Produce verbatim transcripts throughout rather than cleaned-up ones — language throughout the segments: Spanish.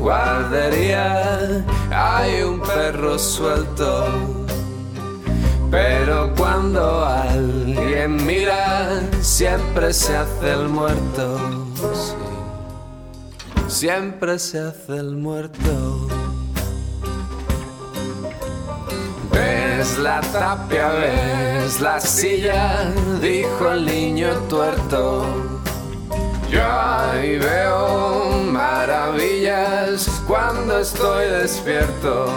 guardería hay un perro suelto. Pero cuando alguien mira, siempre se hace el muerto. Sí. Siempre se hace el muerto. Ves la tapia, ves la silla, dijo el niño tuerto. Yo ahí veo maravillas cuando estoy despierto.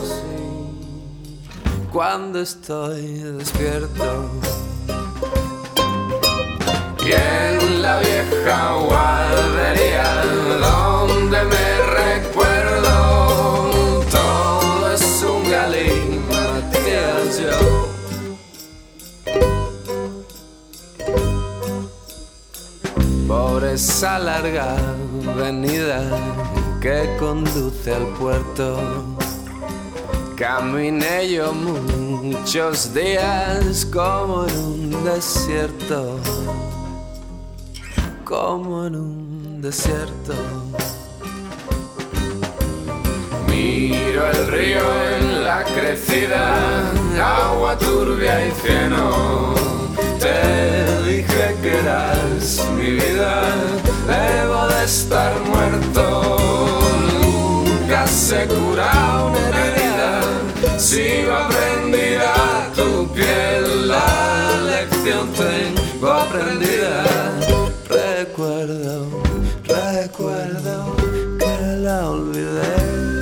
Cuando estoy despierto. Y en la vieja guardería donde me recuerdo, todo es un galimatías yo. Por esa larga avenida que conduce al puerto, caminé yo muchos días como en un desierto, como en un desierto. Miro el río en la crecida, agua turbia y cieno. Te dije que eras mi vida, debo de estar muerto. Nunca se cura una herida, sigo aprendida tu piel, la lección tengo aprendida. Recuerdo, recuerdo que la olvidé.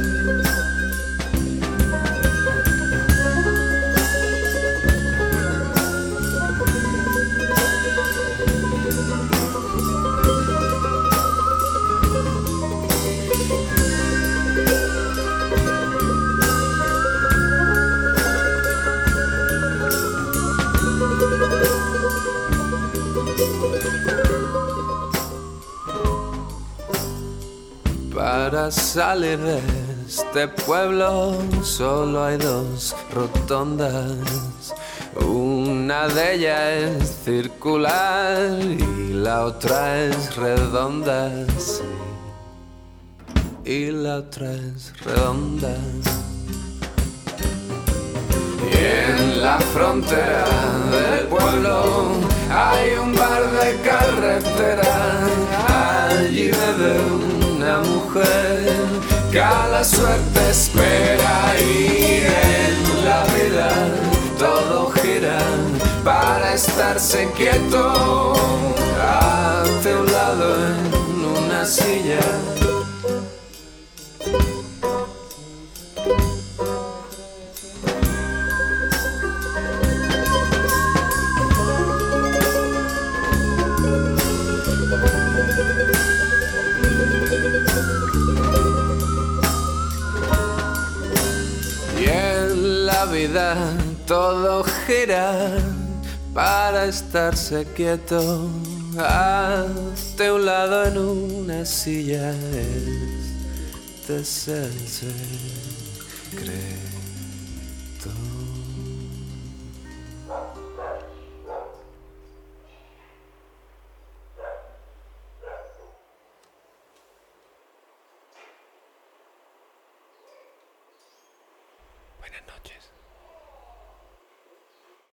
Para salir de este pueblo solo hay dos rotondas. Una de ellas es circular y la otra es redonda. Sí. Y la otra es redonda. Y en la frontera del pueblo hay un bar de carretera. Allí bebe una mujer que a la suerte espera. Y en la vida todo gira para estarse quieto. Hazte un lado en una silla. Vida, todo gira para estarse quieto. Hazte un lado en una silla. Este es el secreto. Buenas noches.